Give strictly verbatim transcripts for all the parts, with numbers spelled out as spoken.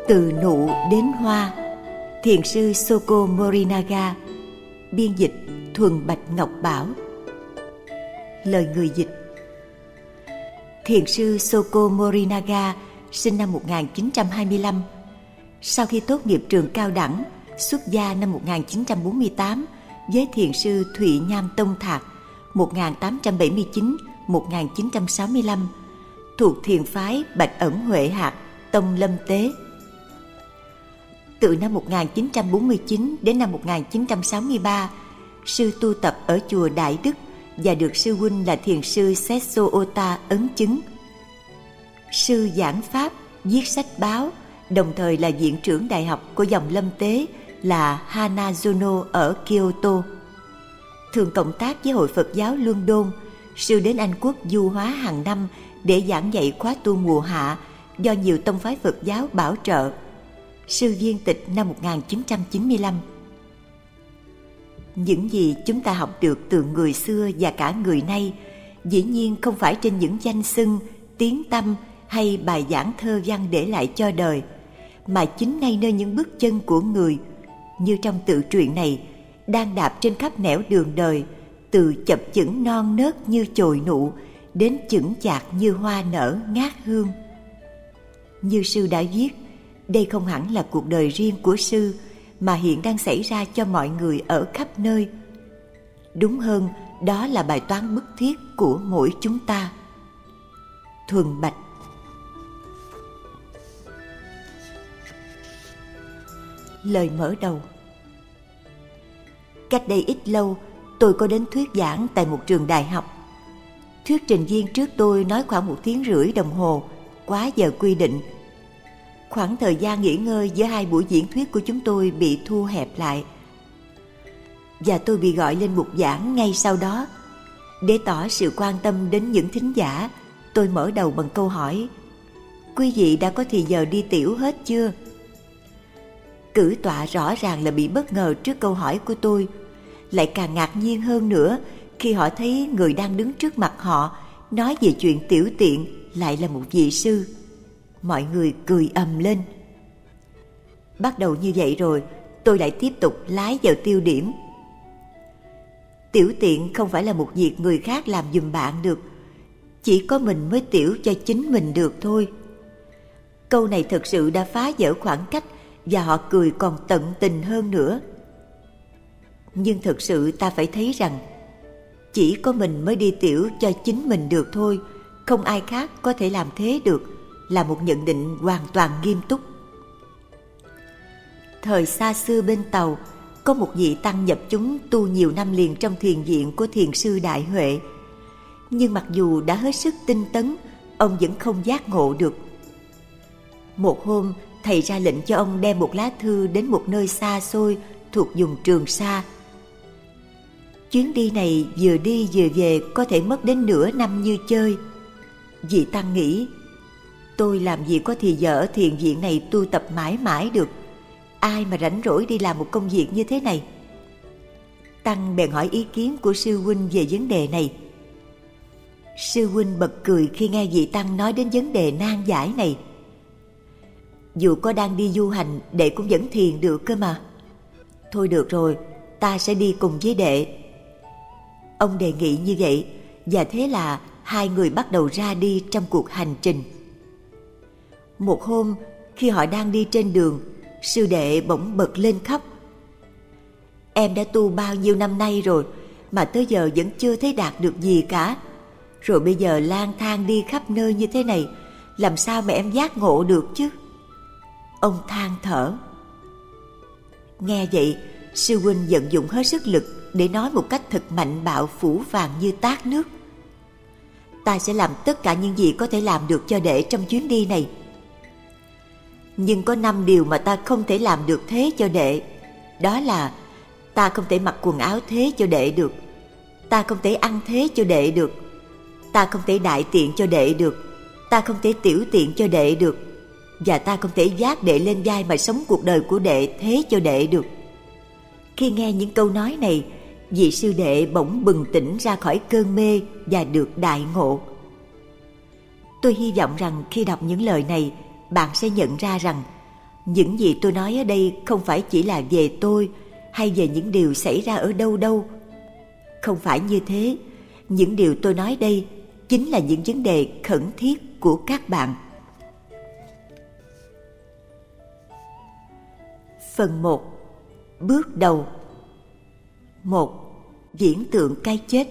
Từ nụ đến hoa, thiền sư Shoko Morinaga. Biên dịch Thuần Bạch Ngọc Bảo. Lời người dịch. Thiền sư Shoko Morinaga sinh năm một nghìn chín trăm hai mươi lăm. Sau khi tốt nghiệp trường cao đẳng, xuất gia năm một nghìn chín trăm bốn mươi tám với thiền sư Thụy Nham Tông Thạc một nghìn tám trăm bảy mươi chín đến một nghìn chín trăm sáu mươi lăm, thuộc thiền phái Bạch Ẩn Huệ Hạt Tông Lâm Tế. Từ năm một nghìn chín trăm bốn mươi chín đến năm một nghìn chín trăm sáu mươi ba, sư tu tập ở chùa Đại Đức và được sư huynh là thiền sư Setso Ota ấn chứng. Sư giảng pháp, viết sách báo, đồng thời là viện trưởng đại học của dòng Lâm Tế là Hanazono ở Kyoto. Thường cộng tác với Hội Phật giáo London, sư đến Anh Quốc du hóa hàng năm để giảng dạy khóa tu mùa hạ do nhiều tông phái Phật giáo bảo trợ. Sư viên tịch năm một nghìn chín trăm chín mươi lăm. Những gì chúng ta học được từ người xưa và cả người nay dĩ nhiên không phải trên những danh xưng, tiếng tăm hay bài giảng thơ văn để lại cho đời, mà chính ngay nơi những bước chân của người, như trong tự truyện này, đang đạp trên khắp nẻo đường đời, từ chập chững non nớt như chồi nụ đến chững chạc như hoa nở ngát hương. Như sư đã viết, đây không hẳn là cuộc đời riêng của sư, mà hiện đang xảy ra cho mọi người ở khắp nơi. Đúng hơn, đó là bài toán bức thiết của mỗi chúng ta. Thuần Bạch. Lời mở đầu. Cách đây ít lâu, tôi có đến thuyết giảng tại một trường đại học. Thuyết trình viên trước tôi nói khoảng một tiếng rưỡi đồng hồ, quá giờ quy định. Khoảng thời gian nghỉ ngơi giữa hai buổi diễn thuyết của chúng tôi bị thu hẹp lại, và tôi bị gọi lên bục giảng ngay sau đó. Để tỏ sự quan tâm đến những thính giả, tôi mở đầu bằng câu hỏi: quý vị đã có thì giờ đi tiểu hết chưa? Cử tọa rõ ràng là bị bất ngờ trước câu hỏi của tôi, lại càng ngạc nhiên hơn nữa khi họ thấy người đang đứng trước mặt họ nói về chuyện tiểu tiện lại là một vị sư. Mọi người cười ầm lên. Bắt đầu như vậy rồi, tôi lại tiếp tục lái vào tiêu điểm. Tiểu tiện không phải là một việc người khác làm giùm bạn được, chỉ có mình mới tiểu cho chính mình được thôi. Câu này thật sự đã phá vỡ khoảng cách, và họ cười còn tận tình hơn nữa. Nhưng thực sự ta phải thấy rằng chỉ có mình mới đi tiểu cho chính mình được thôi, không ai khác có thể làm thế được, là một nhận định hoàn toàn nghiêm túc. Thời xa xưa bên Tàu, có một vị tăng nhập chúng tu nhiều năm liền trong thiền viện của thiền sư Đại Huệ. Nhưng mặc dù đã hết sức tinh tấn, ông vẫn không giác ngộ được. Một hôm, thầy ra lệnh cho ông đem một lá thư đến một nơi xa xôi thuộc vùng Trường Sa. Chuyến đi này vừa đi vừa về có thể mất đến nửa năm như chơi. Vị tăng nghĩ, tôi làm gì có thì giờ ở thiền viện này tu tập mãi mãi được, ai mà rảnh rỗi đi làm một công việc như thế này. Tăng bèn hỏi ý kiến của sư huynh về vấn đề này. Sư huynh bật cười khi nghe vị tăng nói đến vấn đề nan giải này. Dù có đang đi du hành, đệ cũng vẫn thiền được cơ mà. Thôi được rồi, ta sẽ đi cùng với đệ. Ông đề nghị như vậy, và thế là hai người bắt đầu ra đi trong cuộc hành trình. Một hôm, khi họ đang đi trên đường, sư đệ bỗng bật lên khóc. Em đã tu bao nhiêu năm nay rồi, mà tới giờ vẫn chưa thấy đạt được gì cả. Rồi bây giờ lang thang đi khắp nơi như thế này, làm sao mà em giác ngộ được chứ? Ông than thở. Nghe vậy, sư huynh vận dụng hết sức lực để nói một cách thật mạnh bạo, phủ phàng như tát nước. Ta sẽ làm tất cả những gì có thể làm được cho đệ trong chuyến đi này. Nhưng có năm điều mà ta không thể làm được thế cho đệ. Đó là ta không thể mặc quần áo thế cho đệ được, ta không thể ăn thế cho đệ được, ta không thể đại tiện cho đệ được, ta không thể tiểu tiện cho đệ được, và ta không thể vác đệ lên vai mà sống cuộc đời của đệ thế cho đệ được. Khi nghe những câu nói này, vị sư đệ bỗng bừng tỉnh ra khỏi cơn mê và được đại ngộ. Tôi hy vọng rằng khi đọc những lời này, bạn sẽ nhận ra rằng Những gì tôi nói ở đây không phải chỉ là về tôi hay về những điều xảy ra ở đâu đâu. Không phải như thế. Những điều tôi nói đây chính là những vấn đề khẩn thiết của các bạn. Phần một. Bước đầu. một. Viễn tượng cái chết.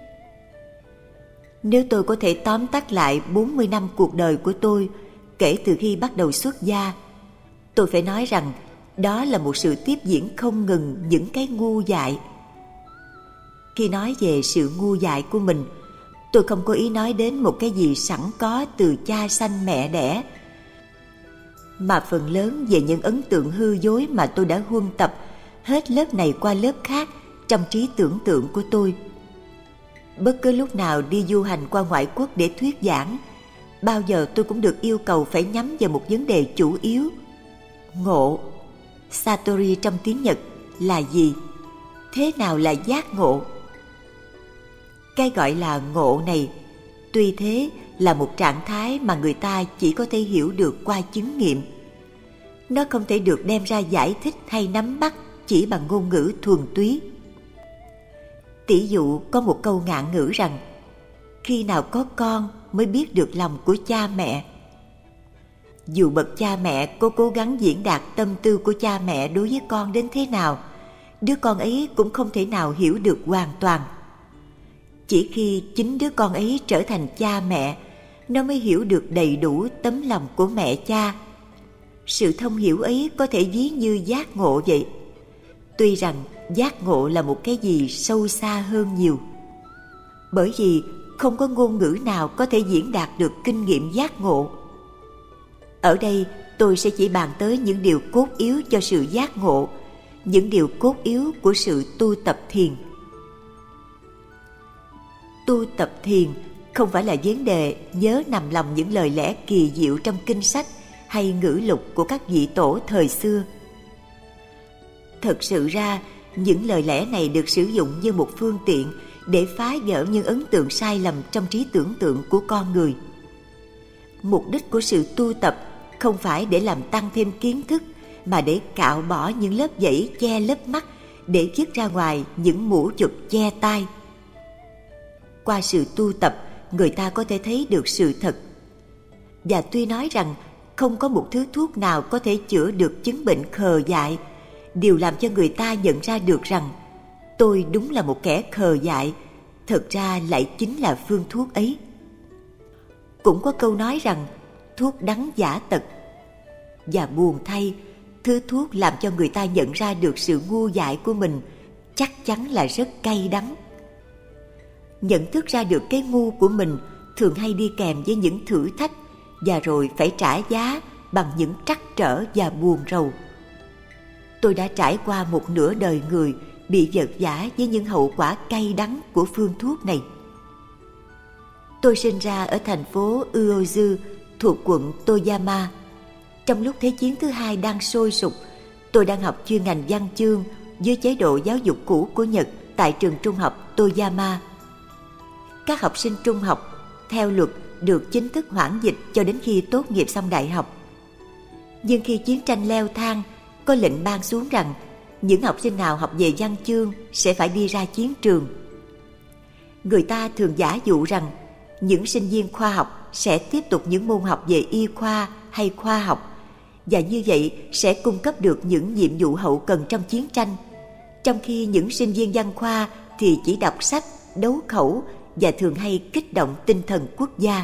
Nếu tôi có thể tóm tắt lại bốn mươi năm cuộc đời của tôi kể từ khi bắt đầu xuất gia, tôi phải nói rằng đó là một sự tiếp diễn không ngừng những cái ngu dại. Khi nói về sự ngu dại của mình, tôi không có ý nói đến một cái gì sẵn có từ cha sanh mẹ đẻ, mà phần lớn về những ấn tượng hư dối mà tôi đã huân tập hết lớp này qua lớp khác trong trí tưởng tượng của tôi. Bất cứ lúc nào đi du hành qua ngoại quốc để thuyết giảng, bao giờ tôi cũng được yêu cầu phải nhắm vào một vấn đề chủ yếu. Ngộ, Satori trong tiếng Nhật là gì? Thế nào là giác ngộ? Cái gọi là ngộ này, tuy thế là một trạng thái mà người ta chỉ có thể hiểu được qua chứng nghiệm. Nó không thể được đem ra giải thích hay nắm bắt chỉ bằng ngôn ngữ thuần túy. Tỷ dụ có một câu ngạn ngữ rằng khi nào có con mới biết được lòng của cha mẹ. Dù bậc cha mẹ có cố gắng diễn đạt tâm tư của cha mẹ đối với con đến thế nào, đứa con ấy cũng không thể nào hiểu được hoàn toàn. Chỉ khi chính đứa con ấy trở thành cha mẹ, nó mới hiểu được đầy đủ tấm lòng của mẹ cha. Sự thông hiểu ấy có thể ví như giác ngộ vậy. Tuy rằng giác ngộ là một cái gì sâu xa hơn nhiều. Bởi vì không có ngôn ngữ nào có thể diễn đạt được kinh nghiệm giác ngộ. Ở đây tôi sẽ chỉ bàn tới những điều cốt yếu cho sự giác ngộ, những điều cốt yếu của sự tu tập thiền. Tu tập thiền không phải là vấn đề nhớ nằm lòng những lời lẽ kỳ diệu trong kinh sách hay ngữ lục của các vị tổ thời xưa. Thật sự ra, những lời lẽ này được sử dụng như một phương tiện để phá vỡ những ấn tượng sai lầm trong trí tưởng tượng của con người. Mục đích của sự tu tập không phải để làm tăng thêm kiến thức, mà để cạo bỏ những lớp dãy che lớp mắt, để dứt ra ngoài những mũ chụp che tai. Qua sự tu tập, người ta có thể thấy được sự thật. Và tuy nói rằng không có một thứ thuốc nào có thể chữa được chứng bệnh khờ dại, điều làm cho người ta nhận ra được rằng tôi đúng là một kẻ khờ dại, thật ra lại chính là phương thuốc ấy. Cũng có câu nói rằng thuốc đắng giả tật. Và buồn thay, thứ thuốc làm cho người ta nhận ra được sự ngu dại của mình chắc chắn là rất cay đắng. Nhận thức ra được cái ngu của mình thường hay đi kèm với những thử thách, và rồi phải trả giá bằng những trắc trở và buồn rầu. Tôi đã trải qua một nửa đời người bị vật vã với những hậu quả cay đắng của phương thuốc này. Tôi sinh ra ở thành phố Uozu thuộc quận Toyama. Trong lúc Thế chiến thứ hai đang sôi sục, tôi đang học chuyên ngành văn chương dưới chế độ giáo dục cũ của Nhật tại trường trung học Toyama. Các học sinh trung học theo luật được chính thức hoãn dịch cho đến khi tốt nghiệp xong đại học. Nhưng khi chiến tranh leo thang, có lệnh ban xuống rằng những học sinh nào học về văn chương sẽ phải đi ra chiến trường. Người ta thường giả dụ rằng những sinh viên khoa học sẽ tiếp tục những môn học về y khoa hay khoa học, và như vậy sẽ cung cấp được những nhiệm vụ hậu cần trong chiến tranh, trong khi những sinh viên văn khoa thì chỉ đọc sách, đấu khẩu và thường hay kích động tinh thần quốc gia.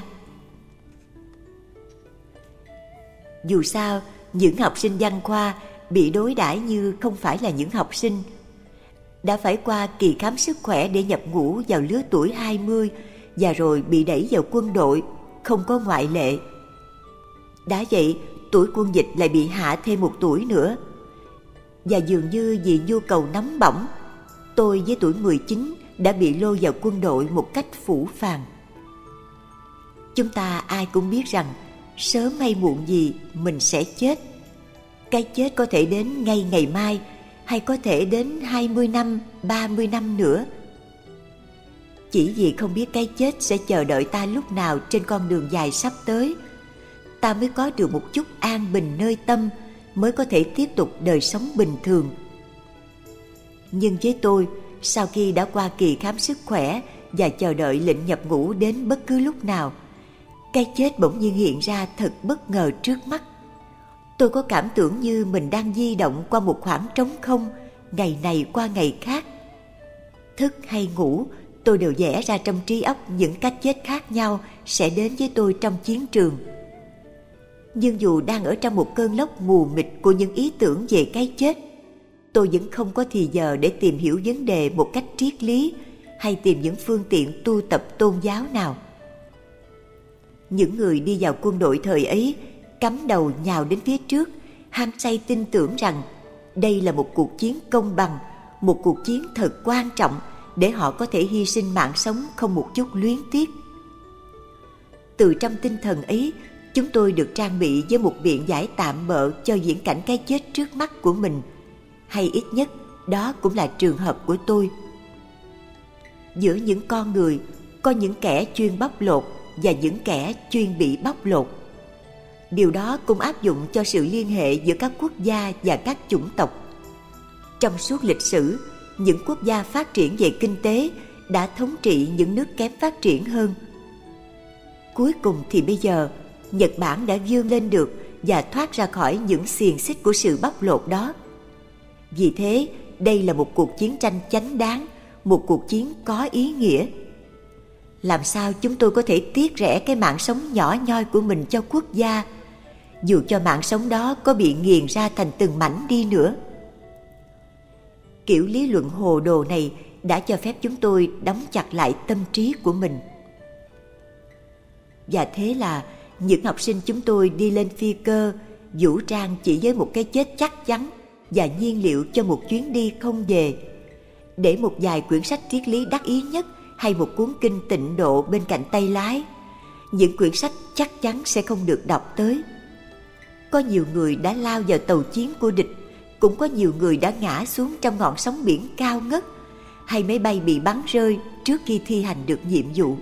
Dù sao, những học sinh văn khoa bị đối đãi như không phải là những học sinh. Đã phải qua kỳ khám sức khỏe để nhập ngũ vào lứa tuổi hai mươi và rồi bị đẩy vào quân đội, không có ngoại lệ. Đã vậy, tuổi quân dịch lại bị hạ thêm một tuổi nữa. Và dường như vì nhu cầu nóng bỏng, tôi với tuổi mười chín đã bị lôi vào quân đội một cách phũ phàng. Chúng ta ai cũng biết rằng sớm hay muộn gì mình sẽ chết. Cái chết có thể đến ngay ngày mai, hay có thể đến hai mươi năm, ba mươi năm nữa. Chỉ vì không biết cái chết sẽ chờ đợi ta lúc nào trên con đường dài sắp tới, ta mới có được một chút an bình nơi tâm mới có thể tiếp tục đời sống bình thường. Nhưng với tôi, sau khi đã qua kỳ khám sức khỏe và chờ đợi lệnh nhập ngũ đến bất cứ lúc nào, cái chết bỗng nhiên hiện ra thật bất ngờ trước mắt. Tôi có cảm tưởng như mình đang di động qua một khoảng trống không, ngày này qua ngày khác. Thức hay ngủ, tôi đều vẽ ra trong trí óc những cách chết khác nhau sẽ đến với tôi trong chiến trường. Nhưng dù đang ở trong một cơn lốc mù mịt của những ý tưởng về cái chết, tôi vẫn không có thì giờ để tìm hiểu vấn đề một cách triết lý hay tìm những phương tiện tu tập tôn giáo nào. Những người đi vào quân đội thời ấy cắm đầu nhào đến phía trước, ham say tin tưởng rằng đây là một cuộc chiến công bằng, một cuộc chiến thật quan trọng để họ có thể hy sinh mạng sống không một chút luyến tiếc. Từ trong tinh thần ấy, chúng tôi được trang bị với một biện giải tạm bợ cho viễn cảnh cái chết trước mắt của mình, hay ít nhất đó cũng là trường hợp của tôi. Giữa những con người có những kẻ chuyên bóc lột và những kẻ chuyên bị bóc lột. Điều đó cũng áp dụng cho sự liên hệ giữa các quốc gia và các chủng tộc. Trong suốt lịch sử, những quốc gia phát triển về kinh tế đã thống trị những nước kém phát triển hơn. Cuối cùng thì bây giờ, Nhật Bản đã vươn lên được và thoát ra khỏi những xiềng xích của sự bóc lột đó. Vì thế, đây là một cuộc chiến tranh chánh đáng, một cuộc chiến có ý nghĩa. Làm sao chúng tôi có thể tiếc rẻ cái mạng sống nhỏ nhoi của mình cho quốc gia, dù cho mạng sống đó có bị nghiền ra thành từng mảnh đi nữa? Kiểu lý luận hồ đồ này đã cho phép chúng tôi đóng chặt lại tâm trí của mình. Và thế là những học sinh chúng tôi đi lên phi cơ, vũ trang chỉ với một cái chết chắc chắn và nhiên liệu cho một chuyến đi không về, để một vài quyển sách triết lý đắc ý nhất hay một cuốn kinh Tịnh Độ bên cạnh tay lái. Những quyển sách chắc chắn sẽ không được đọc tới. Có nhiều người đã lao vào tàu chiến của địch, cũng có nhiều người đã ngã xuống trong ngọn sóng biển cao ngất, hay máy bay bị bắn rơi trước khi thi hành được nhiệm vụ.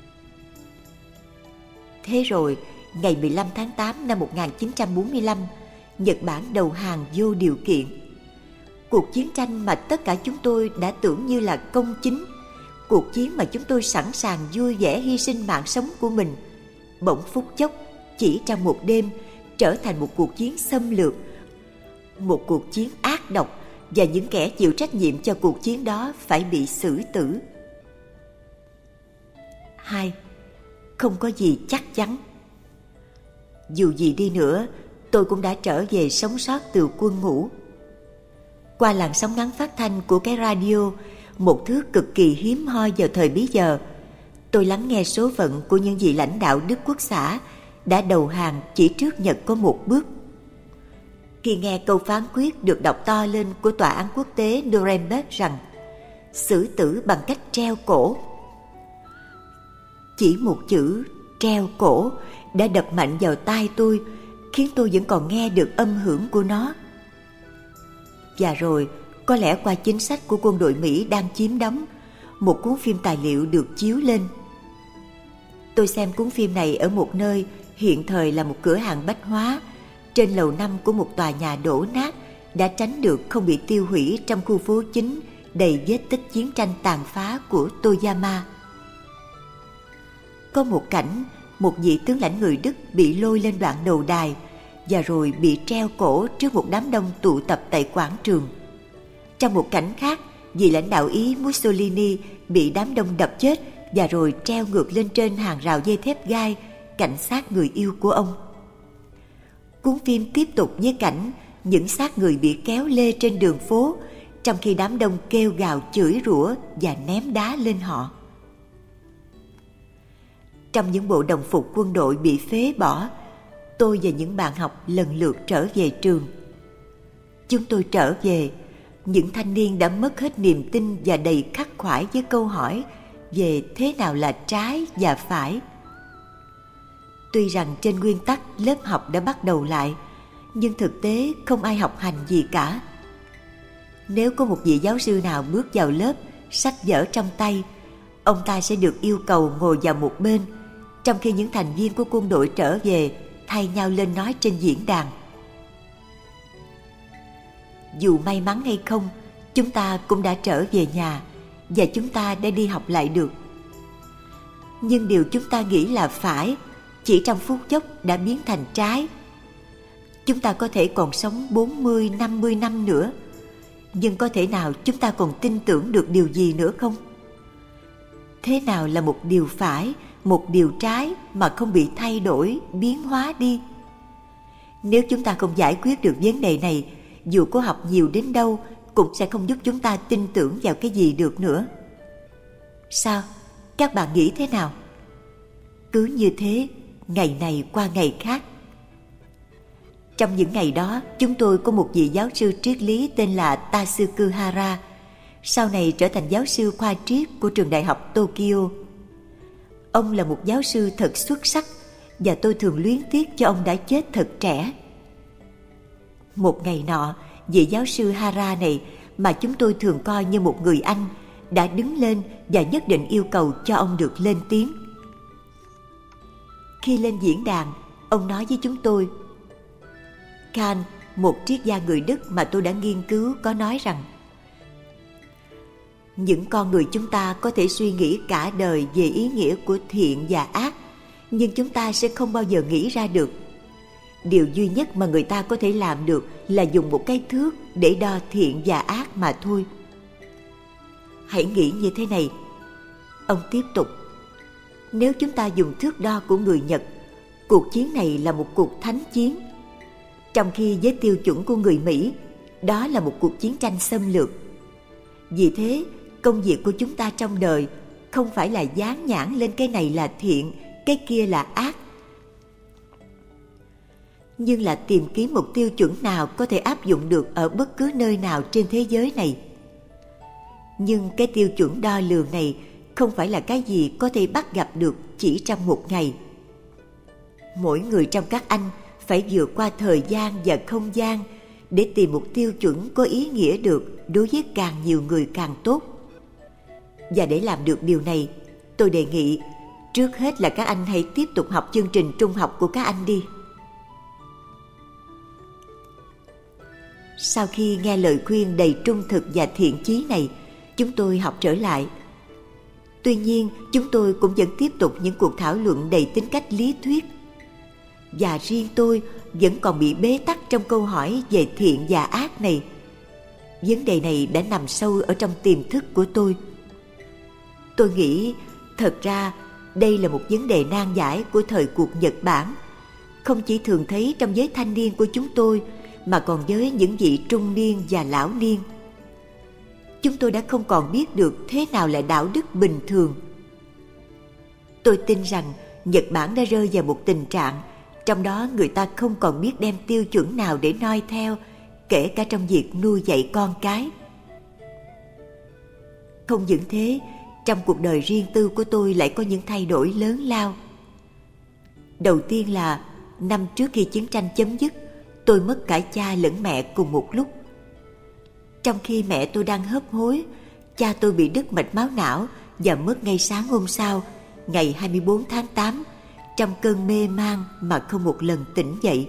Thế rồi, ngày mười lăm tháng tám năm một nghìn chín trăm bốn mươi lăm, Nhật Bản đầu hàng vô điều kiện. Cuộc chiến tranh mà tất cả chúng tôi đã tưởng như là công chính, cuộc chiến mà chúng tôi sẵn sàng vui vẻ hy sinh mạng sống của mình, bỗng phút chốc, chỉ trong một đêm, trở thành một cuộc chiến xâm lược, một cuộc chiến ác độc, và những kẻ chịu trách nhiệm cho cuộc chiến đó phải bị xử tử. Hai, không có gì chắc chắn. Dù gì đi nữa, tôi cũng đã trở về sống sót từ quân ngũ. Qua làn sóng ngắn phát thanh của cái radio, một thứ cực kỳ hiếm hoi vào thời bấy giờ, tôi lắng nghe số phận của những vị lãnh đạo Đức Quốc xã đã đầu hàng chỉ trước Nhật có một bước. Khi nghe câu phán quyết được đọc to lên của Tòa án Quốc tế Nuremberg rằng xử tử bằng cách treo cổ, chỉ một chữ treo cổ đã đập mạnh vào tai tôi, khiến tôi vẫn còn nghe được âm hưởng của nó. Và rồi, có lẽ qua chính sách của quân đội Mỹ đang chiếm đóng, một cuốn phim tài liệu được chiếu lên. Tôi xem cuốn phim này ở một nơi hiện thời là một cửa hàng bách hóa, trên lầu năm của một tòa nhà đổ nát đã tránh được không bị tiêu hủy trong khu phố chính đầy vết tích chiến tranh tàn phá của Toyama. Có một cảnh, một vị tướng lãnh người Đức bị lôi lên đoạn đầu đài và rồi bị treo cổ trước một đám đông tụ tập tại quảng trường. Trong một cảnh khác, vị lãnh đạo Ý Mussolini bị đám đông đập chết và rồi treo ngược lên trên hàng rào dây thép gai cạnh xác người yêu của ông. Cuốn phim tiếp tục với cảnh những xác người bị kéo lê trên đường phố, trong khi đám đông kêu gào chửi rủa và ném đá lên họ. Trong những bộ đồng phục quân đội bị phế bỏ, tôi và những bạn học lần lượt trở về trường. Chúng tôi trở về, những thanh niên đã mất hết niềm tin và đầy khắc khoải với câu hỏi về thế nào là trái và phải. Tuy rằng trên nguyên tắc lớp học đã bắt đầu lại, nhưng thực tế không ai học hành gì cả. Nếu có một vị giáo sư nào bước vào lớp, sách vở trong tay, ông ta sẽ được yêu cầu ngồi vào một bên, trong khi những thành viên của quân đội trở về thay nhau lên nói trên diễn đàn. dù may mắn hay không, chúng ta cũng đã trở về nhà và chúng ta đã đi học lại được. Nhưng điều chúng ta nghĩ là phải, chỉ trong phút chốc đã biến thành trái. Chúng ta có thể còn sống bốn mươi, năm mươi năm nữa, nhưng có thể nào chúng ta còn tin tưởng được điều gì nữa không? Thế nào là một điều phải, một điều trái mà không bị thay đổi, biến hóa đi? Nếu chúng ta không giải quyết được vấn đề này, dù có học nhiều đến đâu cũng sẽ không giúp chúng ta tin tưởng vào cái gì được nữa. Sao? Các bạn nghĩ thế nào? Cứ như thế, ngày này qua ngày khác. Trong những ngày đó, chúng tôi có một vị giáo sư triết lý tên là Tasuku Hara, sau này trở thành giáo sư khoa triết của trường đại học Tokyo. Ông là một giáo sư thật xuất sắc và tôi thường luyến tiếc cho ông đã chết thật trẻ. Một ngày nọ, vị giáo sư Hara này mà chúng tôi thường coi như một người anh đã đứng lên và nhất định yêu cầu cho ông được lên tiếng. Khi lên diễn đàn, ông nói với chúng tôi: Kant, một triết gia người Đức mà tôi đã nghiên cứu, có nói rằng những con người chúng ta có thể suy nghĩ cả đời về ý nghĩa của thiện và ác, nhưng chúng ta sẽ không bao giờ nghĩ ra được. Điều duy nhất mà người ta có thể làm được là dùng một cái thước để đo thiện và ác mà thôi. Hãy nghĩ như thế này. Ông tiếp tục: nếu chúng ta dùng thước đo của người Nhật, cuộc chiến này là một cuộc thánh chiến, trong khi với tiêu chuẩn của người Mỹ, đó là một cuộc chiến tranh xâm lược. Vì thế, công việc của chúng ta trong đời không phải là dán nhãn lên cái này là thiện, cái kia là ác, nhưng là tìm kiếm một tiêu chuẩn nào có thể áp dụng được ở bất cứ nơi nào trên thế giới này. Nhưng cái tiêu chuẩn đo lường này không phải là cái gì có thể bắt gặp được chỉ trong một ngày. Mỗi người trong các anh phải vượt qua thời gian và không gian để tìm một tiêu chuẩn có ý nghĩa được đối với càng nhiều người càng tốt. Và để làm được điều này, tôi đề nghị trước hết là các anh hãy tiếp tục học chương trình trung học của các anh đi. Sau khi nghe lời khuyên đầy trung thực và thiện chí này, chúng tôi học trở lại. Tuy nhiên, chúng tôi cũng vẫn tiếp tục những cuộc thảo luận đầy tính cách lý thuyết. Và riêng tôi vẫn còn bị bế tắc trong câu hỏi về thiện và ác này. Vấn đề này đã nằm sâu ở trong tiềm thức của tôi. Tôi nghĩ, thật ra, đây là một vấn đề nan giải của thời cuộc Nhật Bản, không chỉ thường thấy trong giới thanh niên của chúng tôi, mà còn với những vị trung niên và lão niên. Chúng tôi đã không còn biết được thế nào là đạo đức bình thường. Tôi tin rằng Nhật Bản đã rơi vào một tình trạng trong đó người ta không còn biết đem tiêu chuẩn nào để noi theo, kể cả trong việc nuôi dạy con cái. Không những thế, trong cuộc đời riêng tư của tôi lại có những thay đổi lớn lao. Đầu tiên là năm trước khi chiến tranh chấm dứt, tôi mất cả cha lẫn mẹ cùng một lúc. Trong khi mẹ tôi đang hấp hối, cha tôi bị đứt mạch máu não và mất ngay sáng hôm sau, ngày hai mươi bốn tháng tám, trong cơn mê man mà không một lần tỉnh dậy.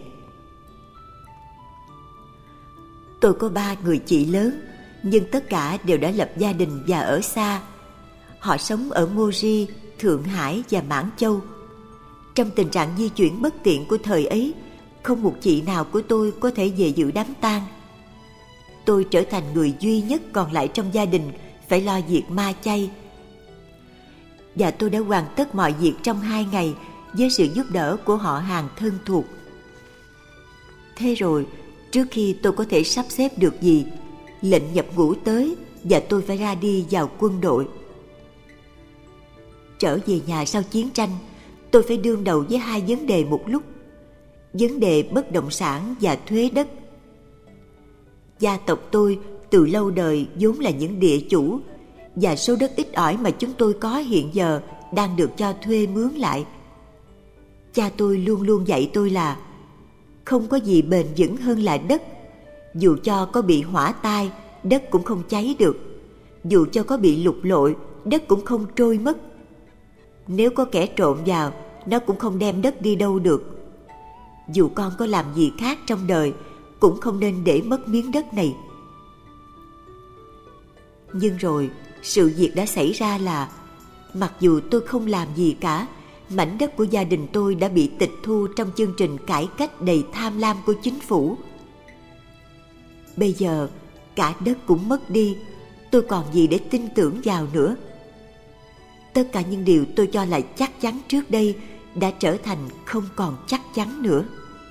Tôi có ba người chị lớn, nhưng tất cả đều đã lập gia đình và ở xa. Họ sống ở Moji, Thượng Hải và Mãn Châu. Trong tình trạng di chuyển bất tiện của thời ấy, không một chị nào của tôi có thể về dự đám tang. Tôi trở thành người duy nhất còn lại trong gia đình phải lo việc ma chay. Và tôi đã hoàn tất mọi việc trong hai ngày với sự giúp đỡ của họ hàng thân thuộc. Thế rồi, trước khi tôi có thể sắp xếp được gì, lệnh nhập ngũ tới và tôi phải ra đi vào quân đội. Trở về nhà sau chiến tranh, tôi phải đương đầu với hai vấn đề một lúc: vấn đề bất động sản và thuế đất. Gia tộc tôi từ lâu đời vốn là những địa chủ, và số đất ít ỏi mà chúng tôi có hiện giờ đang được cho thuê mướn lại. Cha tôi luôn luôn dạy tôi là không có gì bền vững hơn là đất. Dù cho có bị hỏa tai, đất cũng không cháy được. Dù cho có bị lục lội, đất cũng không trôi mất. Nếu có kẻ trộm vào, nó cũng không đem đất đi đâu được. Dù con có làm gì khác trong đời, cũng không nên để mất miếng đất này. Nhưng rồi sự việc đã xảy ra là mặc dù tôi không làm gì cả, mảnh đất của gia đình tôi đã bị tịch thu trong chương trình cải cách đầy tham lam của chính phủ. Bây giờ cả đất cũng mất đi, tôi còn gì để tin tưởng vào nữa? Tất cả những điều tôi cho là chắc chắn trước đây đã trở thành không còn chắc chắn nữa.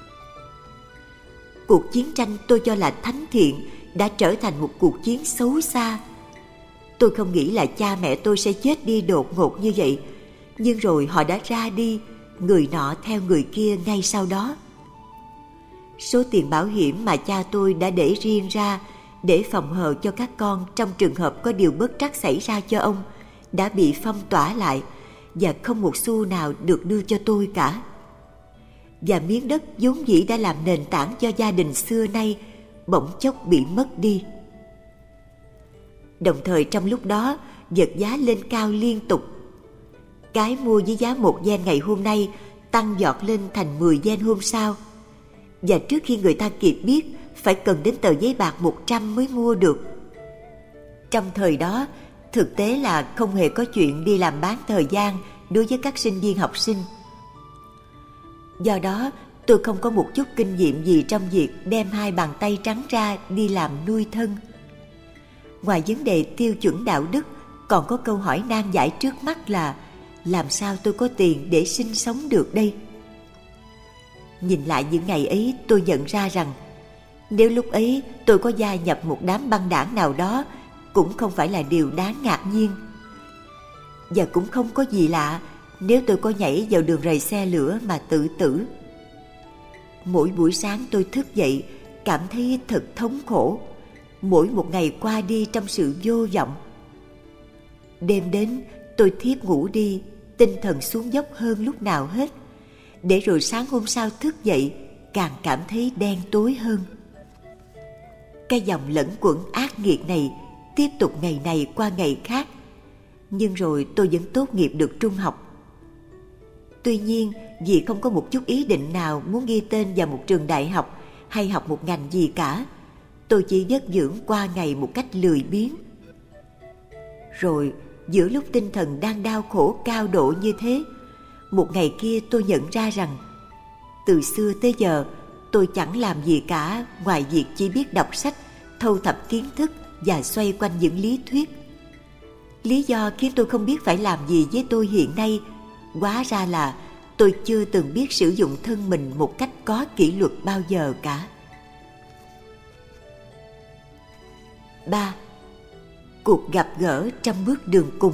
Cuộc chiến tranh tôi cho là thánh thiện đã trở thành một cuộc chiến xấu xa. Tôi không nghĩ là cha mẹ tôi sẽ chết đi đột ngột như vậy, nhưng rồi họ đã ra đi, người nọ theo người kia ngay sau đó. Số tiền bảo hiểm mà cha tôi đã để riêng ra để phòng hờ cho các con trong trường hợp có điều bất trắc xảy ra cho ông đã bị phong tỏa lại, và không một xu nào được đưa cho tôi cả. Và miếng đất vốn dĩ đã làm nền tảng cho gia đình xưa nay bỗng chốc bị mất đi. Đồng thời trong lúc đó, vật giá lên cao liên tục. Cái mua với giá một yen ngày hôm nay tăng giọt lên thành mười yen hôm sau. Và trước khi người ta kịp biết, phải cần đến tờ giấy bạc một trăm mới mua được. Trong thời đó, thực tế là không hề có chuyện đi làm bán thời gian đối với các sinh viên học sinh. Do đó, tôi không có một chút kinh nghiệm gì trong việc đem hai bàn tay trắng ra đi làm nuôi thân. Ngoài vấn đề tiêu chuẩn đạo đức, còn có câu hỏi nan giải trước mắt là làm sao tôi có tiền để sinh sống được đây? Nhìn lại những ngày ấy, tôi nhận ra rằng nếu lúc ấy tôi có gia nhập một đám băng đảng nào đó cũng không phải là điều đáng ngạc nhiên. Và cũng không có gì lạ nếu tôi có nhảy vào đường rầy xe lửa mà tự tử. Mỗi buổi sáng tôi thức dậy cảm thấy thật thống khổ, mỗi một ngày qua đi trong sự vô vọng. Đêm đến tôi thiếp ngủ đi, tinh thần xuống dốc hơn lúc nào hết, để rồi sáng hôm sau thức dậy càng cảm thấy đen tối hơn. Cái dòng lẫn quẩn ác nghiệt này tiếp tục ngày này qua ngày khác, nhưng rồi tôi vẫn tốt nghiệp được trung học. Tuy nhiên, vì không có một chút ý định nào muốn ghi tên vào một trường đại học hay học một ngành gì cả, tôi chỉ vất vưởng qua ngày một cách lười biếng. Rồi, giữa lúc tinh thần đang đau khổ cao độ như thế, một ngày kia tôi nhận ra rằng từ xưa tới giờ tôi chẳng làm gì cả ngoài việc chỉ biết đọc sách, thâu thập kiến thức và xoay quanh những lý thuyết. Lý do khiến tôi không biết phải làm gì với tôi hiện nay hóa ra là tôi chưa từng biết sử dụng thân mình một cách có kỷ luật bao giờ cả. ba. Cuộc gặp gỡ trong bước đường cùng.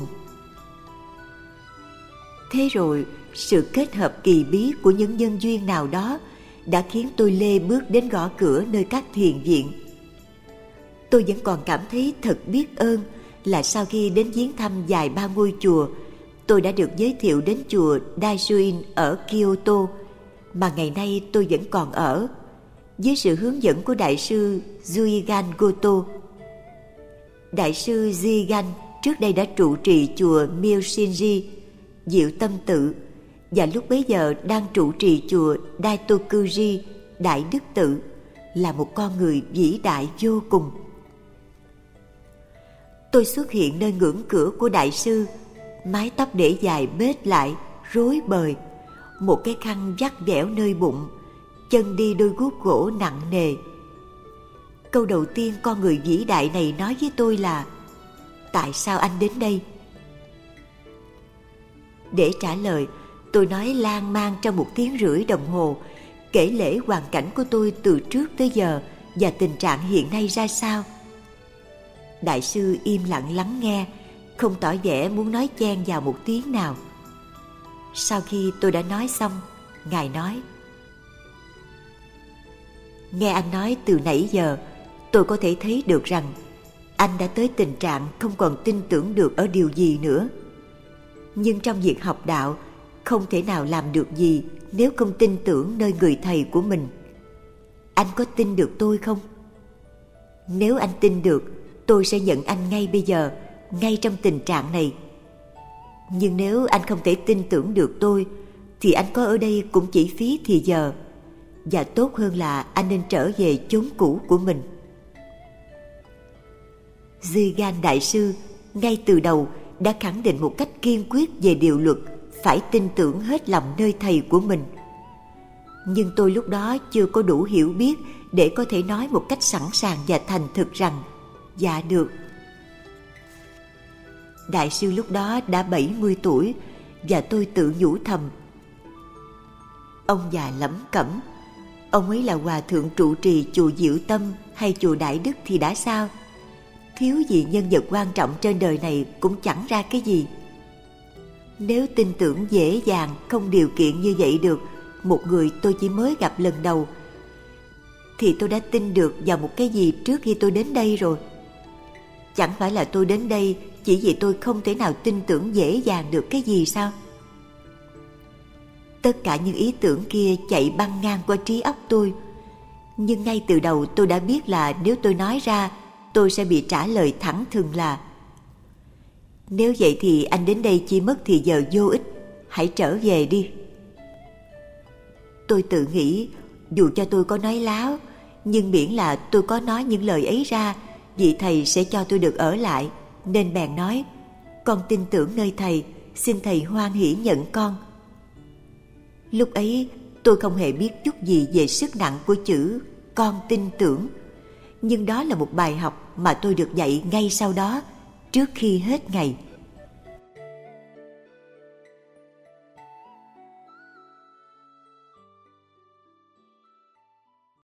Thế rồi, sự kết hợp kỳ bí của những nhân duyên nào đó đã khiến tôi lê bước đến gõ cửa nơi các thiền viện. Tôi vẫn còn cảm thấy thật biết ơn là sau khi đến viếng thăm vài ba ngôi chùa, tôi đã được giới thiệu đến chùa Daishuin ở Kyoto, mà ngày nay tôi vẫn còn ở, dưới sự hướng dẫn của Đại sư Juigan Goto. Đại sư Juigan trước đây đã trụ trì chùa Myoshinji, Diệu Tâm Tự, và lúc bấy giờ đang trụ trì chùa Daitokuji, Đại Đức Tự, là một con người vĩ đại vô cùng. Tôi xuất hiện nơi ngưỡng cửa của đại sư, mái tóc để dài bết lại, rối bời, một cái khăn vắt vẻo nơi bụng, chân đi đôi guốc gỗ nặng nề. Câu đầu tiên con người vĩ đại này nói với tôi là: tại sao anh đến đây? Để trả lời, tôi nói lan man trong một tiếng rưỡi đồng hồ, kể lể hoàn cảnh của tôi từ trước tới giờ và tình trạng hiện nay ra sao. Đại sư im lặng lắng nghe, không tỏ vẻ muốn nói chen vào một tiếng nào. Sau khi tôi đã nói xong, Ngài nói: nghe anh nói từ nãy giờ, tôi có thể thấy được rằng anh đã tới tình trạng không còn tin tưởng được ở điều gì nữa. Nhưng trong việc học đạo, không thể nào làm được gì nếu không tin tưởng nơi người thầy của mình. Anh có tin được tôi không? Nếu anh tin được, tôi sẽ nhận anh ngay bây giờ, ngay trong tình trạng này. Nhưng nếu anh không thể tin tưởng được tôi, thì anh có ở đây cũng chỉ phí thì giờ, và tốt hơn là anh nên trở về chốn cũ của mình. Zigan Đại sư ngay từ đầu đã khẳng định một cách kiên quyết về điều luật phải tin tưởng hết lòng nơi thầy của mình. Nhưng tôi lúc đó chưa có đủ hiểu biết để có thể nói một cách sẵn sàng và thành thực rằng dạ được. Đại sư lúc đó đã bảy mươi tuổi và tôi tự nhủ thầm. Ông già lẩm cẩm, ông ấy là hòa thượng trụ trì chùa Diệu Tâm hay chùa Đại Đức thì đã sao? Thiếu gì nhân vật quan trọng trên đời này cũng chẳng ra cái gì. Nếu tin tưởng dễ dàng, không điều kiện như vậy được một người tôi chỉ mới gặp lần đầu, thì tôi đã tin được vào một cái gì trước khi tôi đến đây rồi. Chẳng phải là tôi đến đây chỉ vì tôi không thể nào tin tưởng dễ dàng được cái gì sao? Tất cả những ý tưởng kia chạy băng ngang qua trí óc tôi. Nhưng ngay từ đầu tôi đã biết là nếu tôi nói ra, tôi sẽ bị trả lời thẳng thừng là: nếu vậy thì anh đến đây chỉ mất thì giờ vô ích, hãy trở về đi. Tôi tự nghĩ, dù cho tôi có nói láo, nhưng miễn là tôi có nói những lời ấy ra, vị thầy sẽ cho tôi được ở lại, nên bèn nói: con tin tưởng nơi thầy, xin thầy hoan hỷ nhận con. Lúc ấy tôi không hề biết chút gì về sức nặng của chữ con tin tưởng, nhưng đó là một bài học mà tôi được dạy ngay sau đó, trước khi hết ngày.